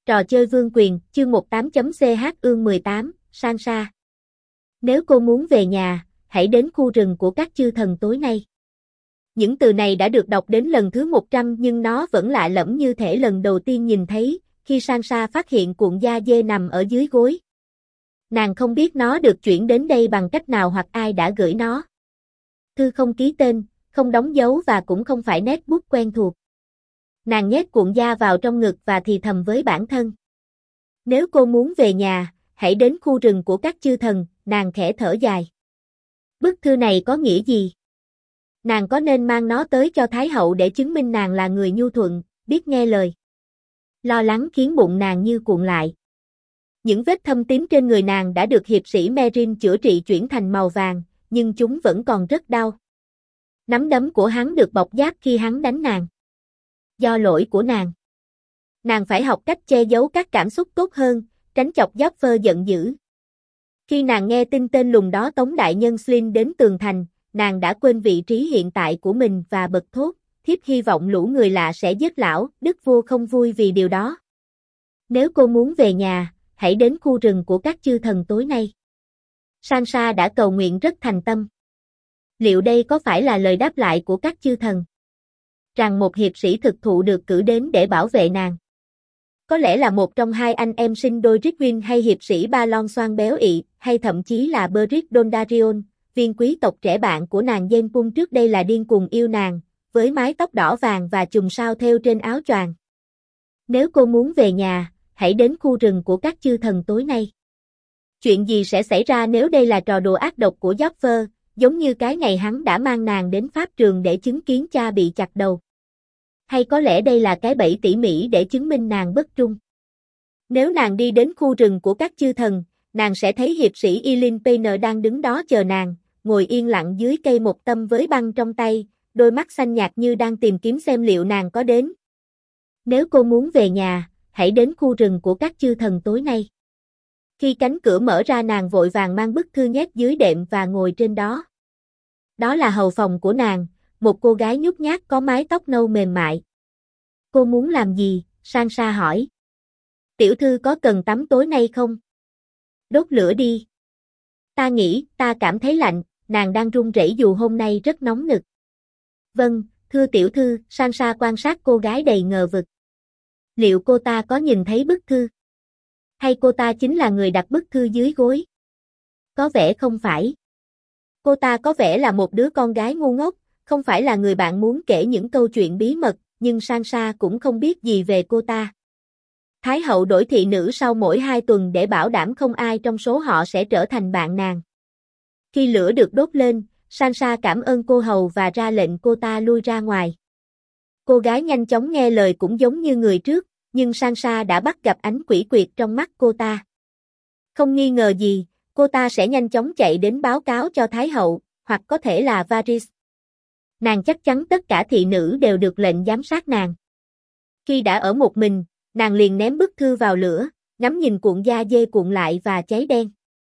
Trò chơi vương quyền, chương 18.ch ương 18, Sansa. Nếu cô muốn về nhà, hãy đến khu rừng của các chư thần tối nay. Những từ này đã được đọc đến lần thứ 100 nhưng nó vẫn lạ lẫm như thể lần đầu tiên nhìn thấy, khi Sansa phát hiện cuộn da dê nằm ở dưới gối. Nàng không biết nó được chuyển đến đây bằng cách nào hoặc ai đã gửi nó. Thư không ký tên, không đóng dấu và cũng không phải nét bút quen thuộc. Nàng nhét cuộn da vào trong ngực và thì thầm với bản thân. Nếu cô muốn về nhà, hãy đến khu rừng của các chư thần, nàng khẽ thở dài. Bức thư này có nghĩa gì? Nàng có nên mang nó tới cho Thái hậu để chứng minh nàng là người nhu thuận, biết nghe lời? Lo lắng khiến bụng nàng như cuộn lại. Những vết thâm tím trên người nàng đã được hiệp sĩ Meryn chữa trị chuyển thành màu vàng, nhưng chúng vẫn còn rất đau. Nắm đấm của hắn được bọc giáp khi hắn đánh nàng. Do lỗi của nàng. Nàng phải học cách che giấu các cảm xúc tốt hơn, tránh chọc Joffrey giận dữ. Khi nàng nghe tin tên lùng đó tống đại nhân Slyn đến tường thành, nàng đã quên vị trí hiện tại của mình và bật thốt, thiếp hy vọng lũ người lạ sẽ giết lão, đức vua không vui vì điều đó. Nếu cô muốn về nhà, hãy đến khu rừng của các chư thần tối nay. Sansa đã cầu nguyện rất thành tâm. Liệu đây có phải là lời đáp lại của các chư thần? Rằng một hiệp sĩ thực thụ được cử đến để bảo vệ nàng. Có lẽ là một trong hai anh em sinh đôi Rickwin hay hiệp sĩ Balon xoan béo ị, hay thậm chí là Beric Dondarrion, viên quý tộc trẻ bạn của nàng Yenpun trước đây là điên cuồng yêu nàng, với mái tóc đỏ vàng và chùm sao thêu trên áo choàng. Nếu cô muốn về nhà, hãy đến khu rừng của các chư thần tối nay. Chuyện gì sẽ xảy ra nếu đây là trò đùa ác độc của Joffrey, giống như cái ngày hắn đã mang nàng đến pháp trường để chứng kiến cha bị chặt đầu? Hay có lẽ đây là cái bẫy tỉ mỉ để chứng minh nàng bất trung? Nếu nàng đi đến khu rừng của các chư thần, nàng sẽ thấy hiệp sĩ Ilyn Payne đang đứng đó chờ nàng, ngồi yên lặng dưới cây một tâm với băng trong tay, đôi mắt xanh nhạt như đang tìm kiếm xem liệu nàng có đến. Nếu cô muốn về nhà, hãy đến khu rừng của các chư thần tối nay. Khi cánh cửa mở ra nàng vội vàng mang bức thư nhét dưới đệm và ngồi trên đó. Đó là hầu phòng của nàng, một cô gái nhút nhát có mái tóc nâu mềm mại. Cô muốn làm gì? Sansa hỏi. Tiểu thư có cần tắm tối nay không? Đốt lửa đi. Ta cảm thấy lạnh, nàng đang run rẩy dù hôm nay rất nóng nực. Vâng, thưa tiểu thư, Sansa quan sát cô gái đầy ngờ vực. Liệu cô ta có nhìn thấy bức thư? Hay cô ta chính là người đặt bức thư dưới gối? Có vẻ không phải. Cô ta có vẻ là một đứa con gái ngu ngốc, không phải là người bạn muốn kể những câu chuyện bí mật, nhưng Sansa cũng không biết gì về cô ta. Thái hậu đổi thị nữ sau mỗi 2 tuần để bảo đảm không ai trong số họ sẽ trở thành bạn nàng. Khi lửa được đốt lên, Sansa cảm ơn cô hầu và ra lệnh cô ta lui ra ngoài. Cô gái nhanh chóng nghe lời cũng giống như người trước, nhưng Sansa đã bắt gặp ánh quỷ quyệt trong mắt cô ta. Không nghi ngờ gì, cô ta sẽ nhanh chóng chạy đến báo cáo cho Thái hậu, hoặc có thể là Varys. Nàng chắc chắn tất cả thị nữ đều được lệnh giám sát nàng. Khi đã ở một mình, nàng liền ném bức thư vào lửa, ngắm nhìn cuộn da dê cuộn lại và cháy đen.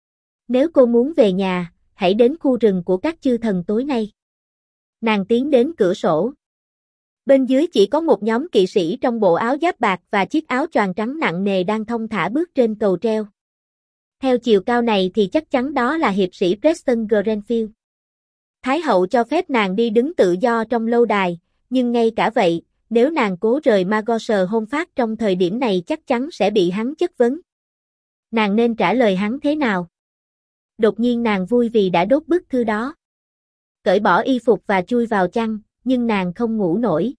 Nếu cô muốn về nhà, hãy đến khu rừng của các chư thần tối nay. Nàng tiến đến cửa sổ. Bên dưới chỉ có một nhóm kỵ sĩ trong bộ áo giáp bạc và chiếc áo choàng trắng nặng nề đang thong thả bước trên cầu treo. Theo chiều cao này thì chắc chắn đó là hiệp sĩ Preston Grenfield. Thái hậu cho phép nàng đi đứng tự do trong lâu đài, nhưng ngay cả vậy, nếu nàng cố rời Magosser hôn phát trong thời điểm này chắc chắn sẽ bị hắn chất vấn. Nàng nên trả lời hắn thế nào? Đột nhiên nàng vui vì đã đốt bức thư đó. Cởi bỏ y phục và chui vào chăn, nhưng nàng không ngủ nổi.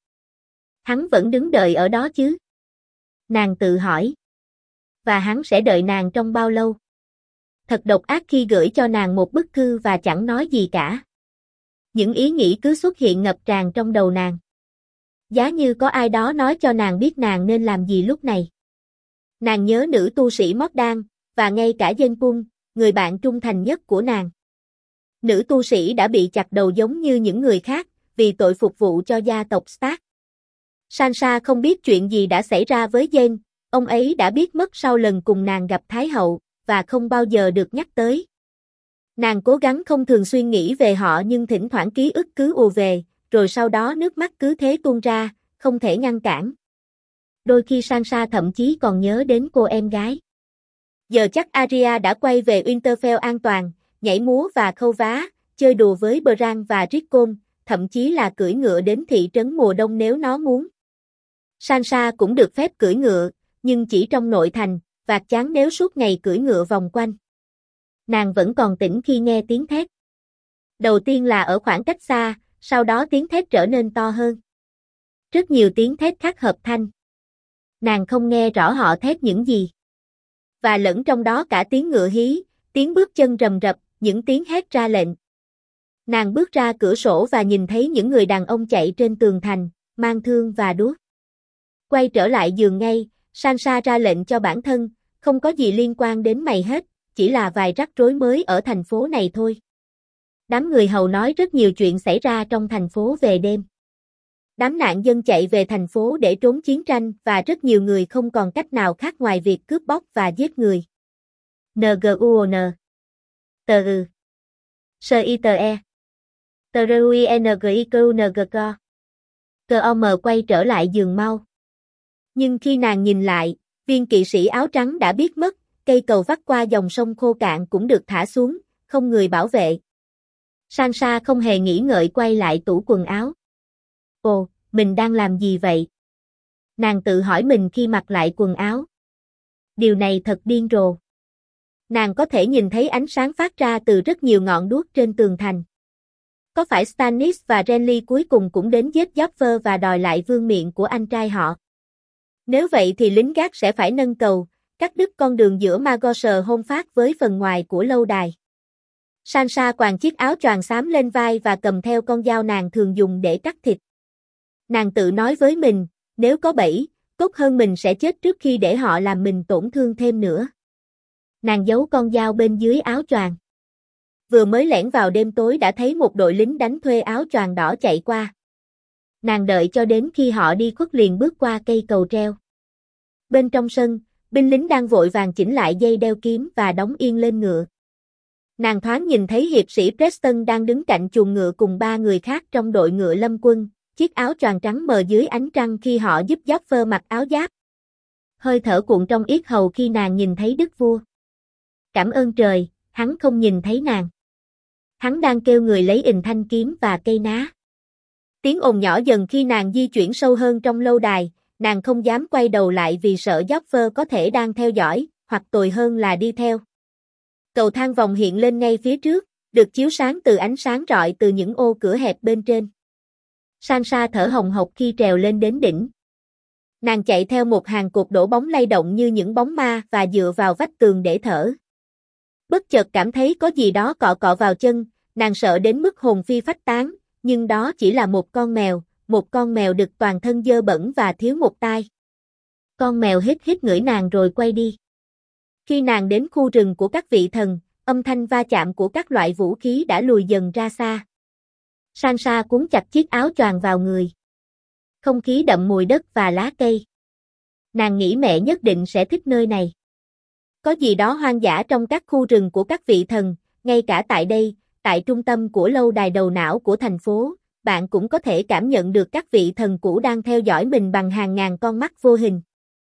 Hắn vẫn đứng đợi ở đó chứ? Nàng tự hỏi. Và hắn sẽ đợi nàng trong bao lâu? Thật độc ác khi gửi cho nàng một bức thư và chẳng nói gì cả. Những ý nghĩ cứ xuất hiện ngập tràn trong đầu nàng. Giá như có ai đó nói cho nàng biết nàng nên làm gì lúc này. Nàng nhớ nữ tu sĩ Mordan, và ngay cả Yenpun, người bạn trung thành nhất của nàng. Nữ tu sĩ đã bị chặt đầu giống như những người khác, vì tội phục vụ cho gia tộc Stark. Sansa không biết chuyện gì đã xảy ra với Yen, ông ấy đã biết mất sau lần cùng nàng gặp Thái hậu, và không bao giờ được nhắc tới. Nàng cố gắng không thường xuyên nghĩ về họ nhưng thỉnh thoảng ký ức cứ ùa về, rồi sau đó nước mắt cứ thế tuôn ra, không thể ngăn cản. Đôi khi Sansa thậm chí còn nhớ đến cô em gái. Giờ chắc Arya đã quay về Winterfell an toàn, nhảy múa và khâu vá, chơi đùa với Bran và Rickon, thậm chí là cưỡi ngựa đến thị trấn mùa đông nếu nó muốn. Sansa cũng được phép cưỡi ngựa, nhưng chỉ trong nội thành, vạt chán nếu suốt ngày cưỡi ngựa vòng quanh. Nàng vẫn còn tỉnh khi nghe tiếng thét. Đầu tiên là ở khoảng cách xa, sau đó tiếng thét trở nên to hơn. Rất nhiều tiếng thét khác hợp thanh. Nàng không nghe rõ họ thét những gì. Và lẫn trong đó cả tiếng ngựa hí, tiếng bước chân rầm rập, những tiếng hét ra lệnh. Nàng bước ra cửa sổ và nhìn thấy những người đàn ông chạy trên tường thành, mang thương và đuốc. Quay trở lại giường ngay, Sansa ra lệnh cho bản thân, không có gì liên quan đến mày hết, chỉ là vài rắc rối mới ở thành phố này thôi. Đám người hầu nói rất nhiều chuyện xảy ra trong thành phố về đêm. Đám nạn dân chạy về thành phố để trốn chiến tranh và rất nhiều người không còn cách nào khác ngoài việc cướp bóc và giết người. NGUON TU SITE TRUINGIQNGCO COM quay trở lại giường mau. Nhưng khi nàng nhìn lại, viên kỵ sĩ áo trắng đã biết mất, cây cầu vắt qua dòng sông khô cạn cũng được thả xuống, không người bảo vệ. Sansa không hề nghĩ ngợi quay lại tủ quần áo. Ồ, mình đang làm gì vậy? Nàng tự hỏi mình khi mặc lại quần áo. Điều này thật điên rồ. Nàng có thể nhìn thấy ánh sáng phát ra từ rất nhiều ngọn đuốc trên tường thành. Có phải Stannis và Renly cuối cùng cũng đến giết Joffrey và đòi lại vương miện của anh trai họ? Nếu vậy thì lính gác sẽ phải nâng cầu, cắt đứt con đường giữa Magosher hôn phát với phần ngoài của lâu đài. Sansa quàng chiếc áo choàng xám lên vai và cầm theo con dao nàng thường dùng để cắt thịt. Nàng tự nói với mình, nếu có bẫy, tốt hơn mình sẽ chết trước khi để họ làm mình tổn thương thêm nữa. Nàng giấu con dao bên dưới áo choàng. Vừa mới lẻn vào đêm tối đã thấy một đội lính đánh thuê áo choàng đỏ chạy qua. Nàng đợi cho đến khi họ đi khuất liền bước qua cây cầu treo. Bên trong sân, binh lính đang vội vàng chỉnh lại dây đeo kiếm và đóng yên lên ngựa. Nàng thoáng nhìn thấy hiệp sĩ Preston đang đứng cạnh chuồng ngựa cùng 3 người khác trong đội ngựa lâm quân, chiếc áo choàng trắng mờ dưới ánh trăng khi họ giúp Joffrey mặc áo giáp. Hơi thở cuộn trong yết hầu khi nàng nhìn thấy đức vua. Cảm ơn trời, hắn không nhìn thấy nàng. Hắn đang kêu người lấy ình thanh kiếm và cây ná. Tiếng ồn nhỏ dần khi nàng di chuyển sâu hơn trong lâu đài, nàng không dám quay đầu lại vì sợ Joffrey có thể đang theo dõi, hoặc tồi hơn là đi theo. Cầu thang vòng hiện lên ngay phía trước, được chiếu sáng từ ánh sáng rọi từ những ô cửa hẹp bên trên. Sansa thở hồng hộc khi trèo lên đến đỉnh. Nàng chạy theo một hàng cột đổ bóng lay động như những bóng ma và dựa vào vách tường để thở. Bất chợt cảm thấy có gì đó cọ cọ vào chân, nàng sợ đến mức hồn phi phách tán, nhưng đó chỉ là một con mèo đực toàn thân dơ bẩn và thiếu một tai. Con mèo hít ngửi nàng rồi quay đi. Khi nàng đến khu rừng của các vị thần, âm thanh va chạm của các loại vũ khí đã lùi dần ra xa. Sansa cuốn chặt chiếc áo choàng vào người. Không khí đậm mùi đất và lá cây. Nàng nghĩ mẹ nhất định sẽ thích nơi này. Có gì đó hoang dã trong các khu rừng của các vị thần, ngay cả tại đây, tại trung tâm của lâu đài đầu não của thành phố, bạn cũng có thể cảm nhận được các vị thần cũ đang theo dõi mình bằng hàng ngàn con mắt vô hình.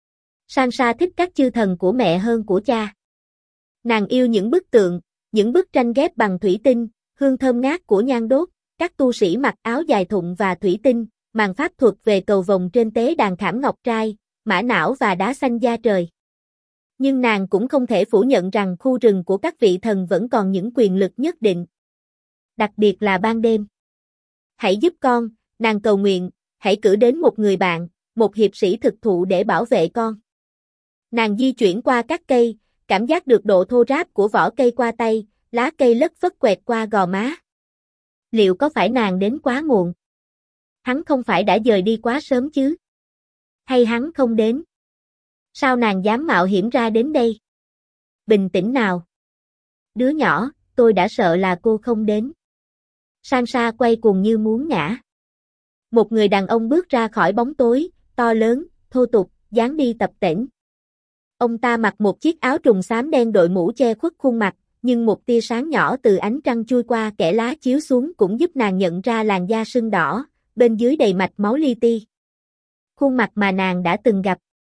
Sansa thích các chư thần của mẹ hơn của cha. Nàng yêu những bức tượng, những bức tranh ghép bằng thủy tinh, hương thơm ngát của nhang đốt, các tu sĩ mặc áo dài thụng và thủy tinh, màn pháp thuật về cầu vồng trên tế đàn khảm ngọc trai, mã não và đá xanh da trời. Nhưng nàng cũng không thể phủ nhận rằng khu rừng của các vị thần vẫn còn những quyền lực nhất định. Đặc biệt là ban đêm. Hãy giúp con, nàng cầu nguyện, hãy cử đến một người bạn, một hiệp sĩ thực thụ để bảo vệ con. Nàng di chuyển qua các cây, cảm giác được độ thô ráp của vỏ cây qua tay, lá cây lất phất quẹt qua gò má. Liệu có phải nàng đến quá muộn? Hắn không phải đã dời đi quá sớm chứ? Hay hắn không đến? Sao nàng dám mạo hiểm ra đến đây? Bình tĩnh nào. Đứa nhỏ, tôi đã sợ là cô không đến. Sansa quay cuồng như muốn ngã. Một người đàn ông bước ra khỏi bóng tối, to lớn, thô tục, dáng đi tập tễnh. Ông ta mặc một chiếc áo trùng xám đen đội mũ che khuất khuôn mặt, nhưng một tia sáng nhỏ từ ánh trăng chui qua kẽ lá chiếu xuống cũng giúp nàng nhận ra làn da sưng đỏ, bên dưới đầy mạch máu li ti. Khuôn mặt mà nàng đã từng gặp.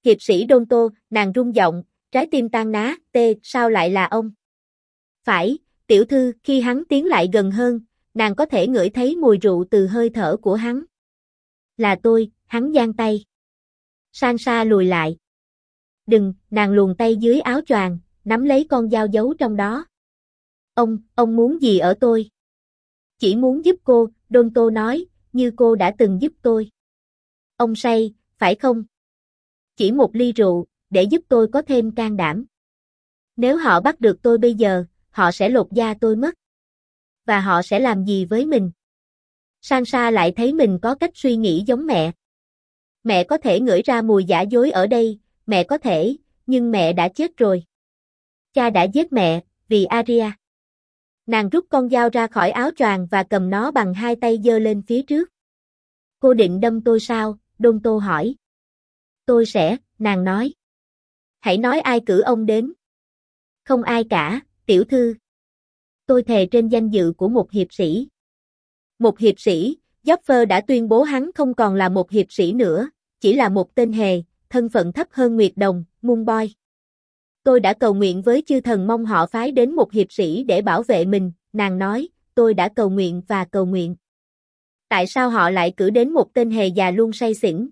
Hiệp sĩ Đôn Tô, nàng rung giọng, trái tim tan nát, sao lại là ông? Phải, tiểu thư, khi hắn tiến lại gần hơn, nàng có thể ngửi thấy mùi rượu từ hơi thở của hắn. Là tôi, hắn giang tay. Sansa lùi lại. Đừng, nàng luồn tay dưới áo choàng, nắm lấy con dao giấu trong đó. Ông muốn gì ở tôi? Chỉ muốn giúp cô, Đôn Tô nói, như cô đã từng giúp tôi. Ông say, phải không? Chỉ một ly rượu, để giúp tôi có thêm can đảm. Nếu họ bắt được tôi bây giờ, họ sẽ lột da tôi mất. Và họ sẽ làm gì với mình? Sansa lại thấy mình có cách suy nghĩ giống mẹ. Mẹ có thể ngửi ra mùi giả dối ở đây, mẹ có thể, nhưng mẹ đã chết rồi. Cha đã giết mẹ, vì Arya. Nàng rút con dao ra khỏi áo choàng và cầm nó bằng hai tay giơ lên phía trước. Cô định đâm tôi sao? Đôn Tô hỏi. Tôi sẽ, nàng nói. Hãy nói ai cử ông đến. Không ai cả, tiểu thư. Tôi thề trên danh dự của một hiệp sĩ. Một hiệp sĩ, Joffre đã tuyên bố hắn không còn là một hiệp sĩ nữa, chỉ là một tên hề, thân phận thấp hơn Nguyệt Đồng, Moon Boy. Tôi đã cầu nguyện với chư thần mong họ phái đến một hiệp sĩ để bảo vệ mình, nàng nói, tôi đã cầu nguyện và cầu nguyện. Tại sao họ lại cử đến một tên hề già luôn say xỉn?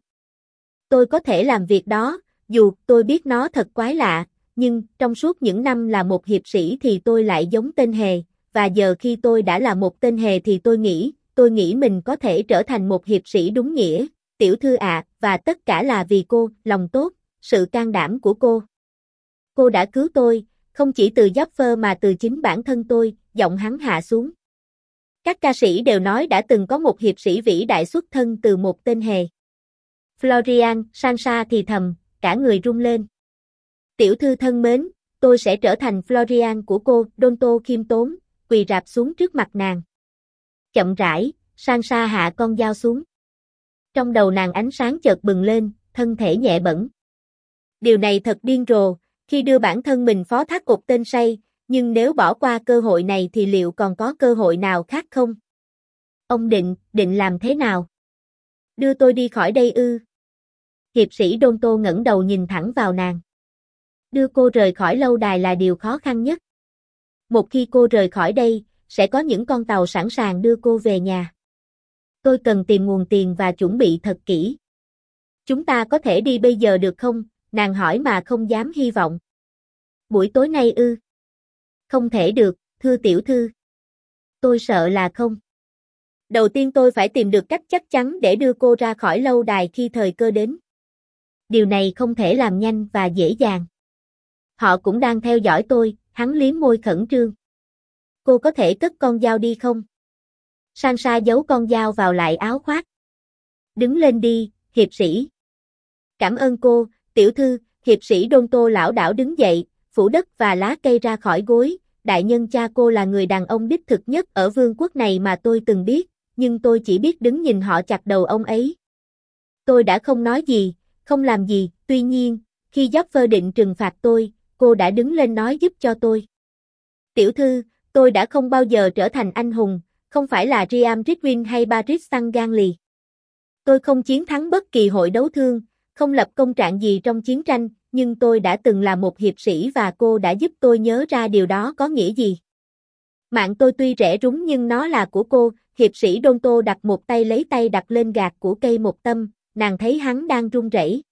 Tôi có thể làm việc đó, dù tôi biết nó thật quái lạ, nhưng trong suốt những năm là một hiệp sĩ thì tôi lại giống tên hề, và giờ khi tôi đã là một tên hề thì tôi nghĩ mình có thể trở thành một hiệp sĩ đúng nghĩa, tiểu thư ạ, và tất cả là vì cô, lòng tốt, sự can đảm của cô. Cô đã cứu tôi, không chỉ từ Joffre mà từ chính bản thân tôi, giọng hắn hạ xuống. Các ca sĩ đều nói đã từng có một hiệp sĩ vĩ đại xuất thân từ một tên hề. Florian, Sansa thì thầm, cả người rung lên. Tiểu thư thân mến, tôi sẽ trở thành Florian của cô, Đôn Tô khiêm tốn, quỳ rạp xuống trước mặt nàng. Chậm rãi, Sansa hạ con dao xuống. Trong đầu nàng ánh sáng chợt bừng lên, thân thể nhẹ bẫng. Điều này thật điên rồ, khi đưa bản thân mình phó thác một tên say, nhưng nếu bỏ qua cơ hội này thì liệu còn có cơ hội nào khác không? Ông định làm thế nào? Đưa tôi đi khỏi đây ư? Hiệp sĩ Đôn Tô ngẩng đầu nhìn thẳng vào nàng. Đưa cô rời khỏi lâu đài là điều khó khăn nhất. Một khi cô rời khỏi đây, sẽ có những con tàu sẵn sàng đưa cô về nhà. Tôi cần tìm nguồn tiền và chuẩn bị thật kỹ. Chúng ta có thể đi bây giờ được không? Nàng hỏi mà không dám hy vọng. Buổi tối nay ư? Không thể được, thưa tiểu thư. Tôi sợ là không. Đầu tiên tôi phải tìm được cách chắc chắn để đưa cô ra khỏi lâu đài khi thời cơ đến. Điều này không thể làm nhanh và dễ dàng. Họ cũng đang theo dõi tôi, hắn liếm môi khẩn trương. Cô có thể cất con dao đi không? Sansa giấu con dao vào lại áo khoác. Đứng lên đi, hiệp sĩ. Cảm ơn cô, tiểu thư, hiệp sĩ Đôn Tô lảo đảo đứng dậy, phủ đất và lá cây ra khỏi gối. Đại nhân cha cô là người đàn ông đích thực nhất ở vương quốc này mà tôi từng biết, nhưng tôi chỉ biết đứng nhìn họ chặt đầu ông ấy. Tôi đã không nói gì, không làm gì, tuy nhiên, khi Joffre định trừng phạt tôi, cô đã đứng lên nói giúp cho tôi. Tiểu thư, tôi đã không bao giờ trở thành anh hùng, không phải là Riam Ridwin hay Paris Saint-Ganley. Tôi không chiến thắng bất kỳ hội đấu thương, không lập công trạng gì trong chiến tranh, nhưng tôi đã từng là một hiệp sĩ và cô đã giúp tôi nhớ ra điều đó có nghĩa gì. Mạng tôi tuy rẻ rúng nhưng nó là của cô, hiệp sĩ Đôn Tô đặt một tay lấy tay đặt lên gạt của cây một tâm, nàng thấy hắn đang run rẩy.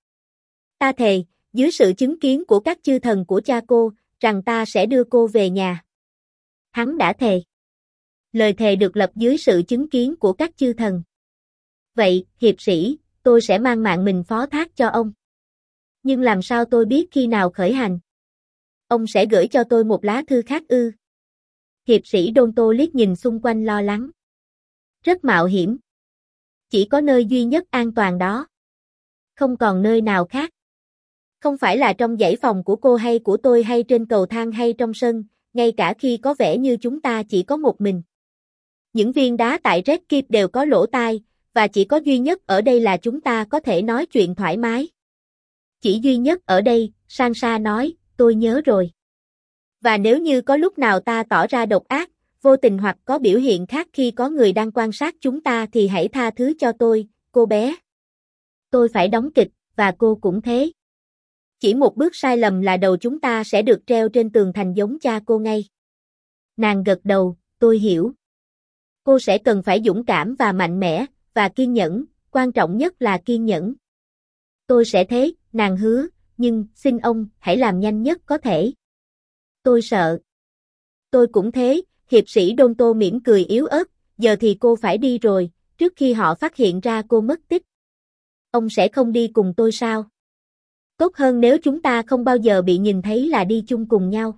Ta thề, dưới sự chứng kiến của các chư thần của cha cô, rằng ta sẽ đưa cô về nhà. Hắn đã thề. Lời thề được lập dưới sự chứng kiến của các chư thần. Vậy, hiệp sĩ, tôi sẽ mang mạng mình phó thác cho ông. Nhưng làm sao tôi biết khi nào khởi hành? Ông sẽ gửi cho tôi một lá thư khác ư? Hiệp sĩ Đôn Tô liếc nhìn xung quanh lo lắng. Rất mạo hiểm. Chỉ có nơi duy nhất an toàn đó. Không còn nơi nào khác. Không phải là trong dãy phòng của cô hay của tôi hay trên cầu thang hay trong sân, ngay cả khi có vẻ như chúng ta chỉ có một mình. Những viên đá tại Red Keep đều có lỗ tai, và chỉ có duy nhất ở đây là chúng ta có thể nói chuyện thoải mái. Chỉ duy nhất ở đây, Sansa nói, tôi nhớ rồi. Và nếu như có lúc nào ta tỏ ra độc ác, vô tình hoặc có biểu hiện khác khi có người đang quan sát chúng ta thì hãy tha thứ cho tôi, cô bé. Tôi phải đóng kịch, và cô cũng thế. Chỉ một bước sai lầm là đầu chúng ta sẽ được treo trên tường thành giống cha cô ngay. Nàng gật đầu, tôi hiểu. Cô sẽ cần phải dũng cảm và mạnh mẽ, và kiên nhẫn, quan trọng nhất là kiên nhẫn. Tôi sẽ thế, nàng hứa, nhưng, xin ông, hãy làm nhanh nhất có thể. Tôi sợ. Tôi cũng thế, hiệp sĩ Đôn Tô mỉm cười yếu ớt, giờ thì cô phải đi rồi, trước khi họ phát hiện ra cô mất tích. Ông sẽ không đi cùng tôi sao? Tốt hơn nếu chúng ta không bao giờ bị nhìn thấy là đi chung cùng nhau.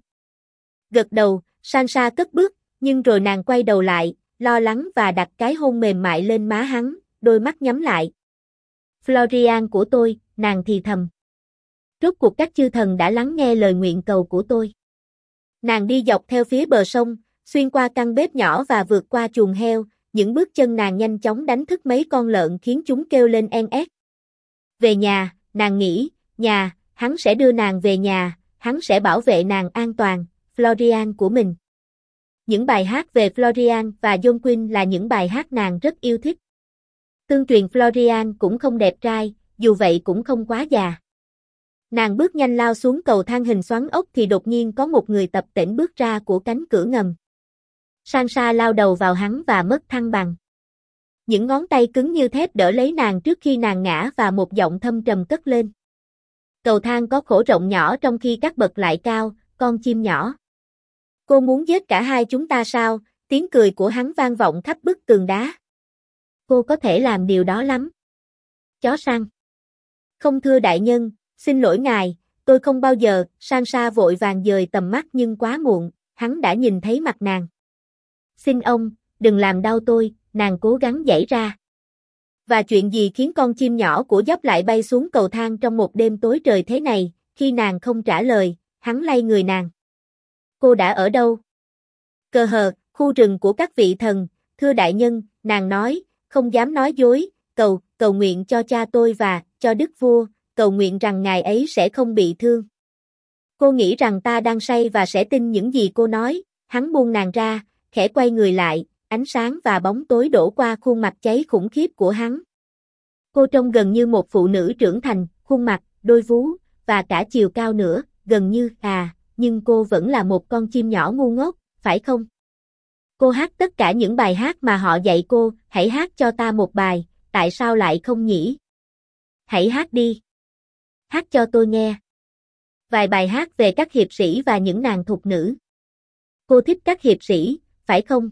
Gật đầu, Sansa cất bước, nhưng rồi nàng quay đầu lại, lo lắng và đặt cái hôn mềm mại lên má hắn, đôi mắt nhắm lại. Florian của tôi, nàng thì thầm. Rốt cuộc các chư thần đã lắng nghe lời nguyện cầu của tôi. Nàng đi dọc theo phía bờ sông, xuyên qua căn bếp nhỏ và vượt qua chuồng heo, những bước chân nàng nhanh chóng đánh thức mấy con lợn khiến chúng kêu lên en ét. Về nhà, nàng nghĩ, nhà, hắn sẽ đưa nàng về nhà, hắn sẽ bảo vệ nàng an toàn, Florian của mình. Những bài hát về Florian và Jon Quinn là những bài hát nàng rất yêu thích. Tương truyền Florian cũng không đẹp trai, dù vậy cũng không quá già. Nàng bước nhanh lao xuống cầu thang hình xoắn ốc thì đột nhiên có một người tập tễnh bước ra của cánh cửa ngầm. Sansa lao đầu vào hắn và mất thăng bằng. Những ngón tay cứng như thép đỡ lấy nàng trước khi nàng ngã và một giọng thâm trầm cất lên. Cầu thang có khổ rộng nhỏ trong khi các bậc lại cao, con chim nhỏ. Cô muốn giết cả hai chúng ta sao? Tiếng cười của hắn vang vọng khắp bức tường đá. Cô có thể làm điều đó lắm. Chó săn. Không thưa đại nhân, xin lỗi ngài, tôi không bao giờ, Sansa vội vàng dời tầm mắt nhưng quá muộn, hắn đã nhìn thấy mặt nàng. Xin ông, đừng làm đau tôi, nàng cố gắng giãy ra. Và chuyện gì khiến con chim nhỏ của dốc lại bay xuống cầu thang trong một đêm tối trời thế này, khi nàng không trả lời, hắn lay người nàng. Cô đã ở đâu? Cờ hờ, khu rừng của các vị thần, thưa đại nhân, nàng nói, không dám nói dối, cầu nguyện cho cha tôi và, cho đức vua, cầu nguyện rằng ngài ấy sẽ không bị thương. Cô nghĩ rằng ta đang say và sẽ tin những gì cô nói, hắn buông nàng ra, khẽ quay người lại, ánh sáng và bóng tối đổ qua khuôn mặt cháy khủng khiếp của hắn. Cô trông gần như một phụ nữ trưởng thành, khuôn mặt, đôi vú, và cả chiều cao nữa, gần như, nhưng cô vẫn là một con chim nhỏ ngu ngốc, phải không? Cô hát tất cả những bài hát mà họ dạy cô, hãy hát cho ta một bài, tại sao lại không nhỉ? Hãy hát đi. Hát cho tôi nghe. Vài bài hát về các hiệp sĩ và những nàng thục nữ. Cô thích các hiệp sĩ, phải không?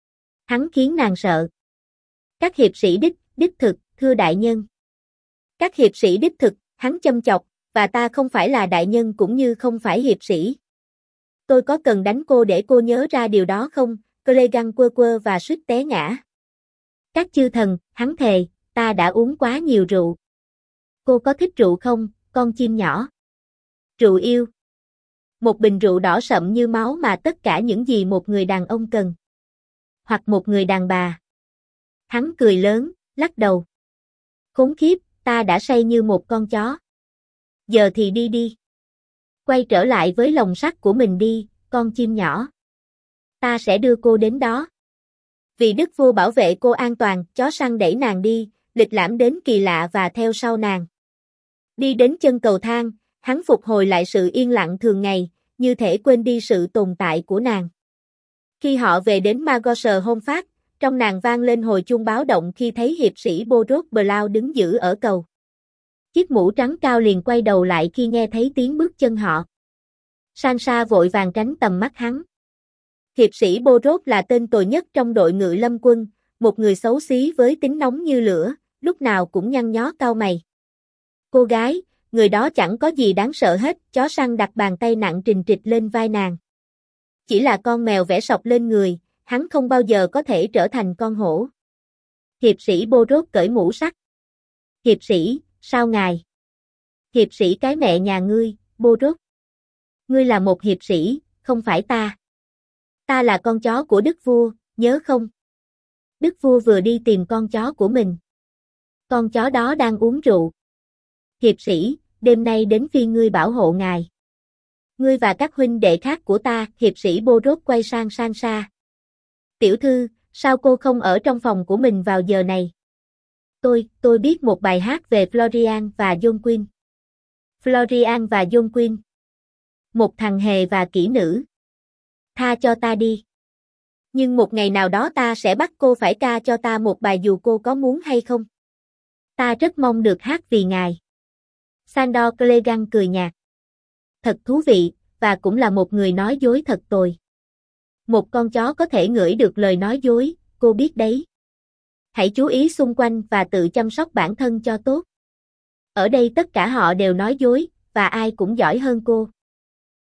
Hắn khiến nàng sợ. Các hiệp sĩ đích thực, thưa đại nhân. Các hiệp sĩ đích thực, hắn châm chọc, và ta không phải là đại nhân cũng như không phải hiệp sĩ. Tôi có cần đánh cô để cô nhớ ra điều đó không? Clegane quơ và suýt té ngã. Các chư thần, hắn thề, ta đã uống quá nhiều rượu. Cô có thích rượu không, con chim nhỏ? Rượu yêu. Một bình rượu đỏ sậm như máu mà tất cả những gì một người đàn ông cần. Hoặc một người đàn bà. Hắn cười lớn, lắc đầu. Khốn khiếp, ta đã say như một con chó. Giờ thì đi đi. Quay trở lại với lồng sắt của mình đi, con chim nhỏ. Ta sẽ đưa cô đến đó. Vì đức vua bảo vệ cô an toàn, chó săn đẩy nàng đi, lịch lãm đến kỳ lạ và theo sau nàng. Đi đến chân cầu thang, hắn phục hồi lại sự yên lặng thường ngày, như thể quên đi sự tồn tại của nàng. Khi họ về đến Magosser Homefatt, trong nàng vang lên hồi chuông báo động khi thấy hiệp sĩ Bodrog Blount đứng giữ ở cầu. Chiếc mũ trắng cao liền quay đầu lại khi nghe thấy tiếng bước chân họ. Sansa vội vàng tránh tầm mắt hắn. Hiệp sĩ Bodrog là tên tồi nhất trong đội ngự lâm quân, một người xấu xí với tính nóng như lửa, lúc nào cũng nhăn nhó cau mày. Cô gái, người đó chẳng có gì đáng sợ hết, chó săn đặt bàn tay nặng trịch trịch lên vai nàng. Chỉ là con mèo vẽ sọc lên người, hắn không bao giờ có thể trở thành con hổ. Hiệp sĩ Bodrog cởi mũ sắt. Hiệp sĩ, sao ngài? Hiệp sĩ cái mẹ nhà ngươi, Bodrog. Ngươi là một hiệp sĩ, không phải ta. Ta là con chó của đức vua, nhớ không? Đức vua vừa đi tìm con chó của mình. Con chó đó đang uống rượu. Hiệp sĩ, đêm nay đến phiên ngươi bảo hộ ngài. Ngươi và các huynh đệ khác của ta, hiệp sĩ Bodrog quay sang Sansa. Tiểu thư, sao cô không ở trong phòng của mình vào giờ này? Tôi biết một bài hát về Florian và Jon Quinn. Florian và John Quinn. Một thằng hề và kỹ nữ. Tha cho ta đi. Nhưng một ngày nào đó ta sẽ bắt cô phải ca cho ta một bài dù cô có muốn hay không. Ta rất mong được hát vì ngài. Sandor Clegane cười nhạt. Thật thú vị, và cũng là một người nói dối thật tồi. Một con chó có thể ngửi được lời nói dối, cô biết đấy. Hãy chú ý xung quanh và tự chăm sóc bản thân cho tốt. Ở đây tất cả họ đều nói dối, và ai cũng giỏi hơn cô.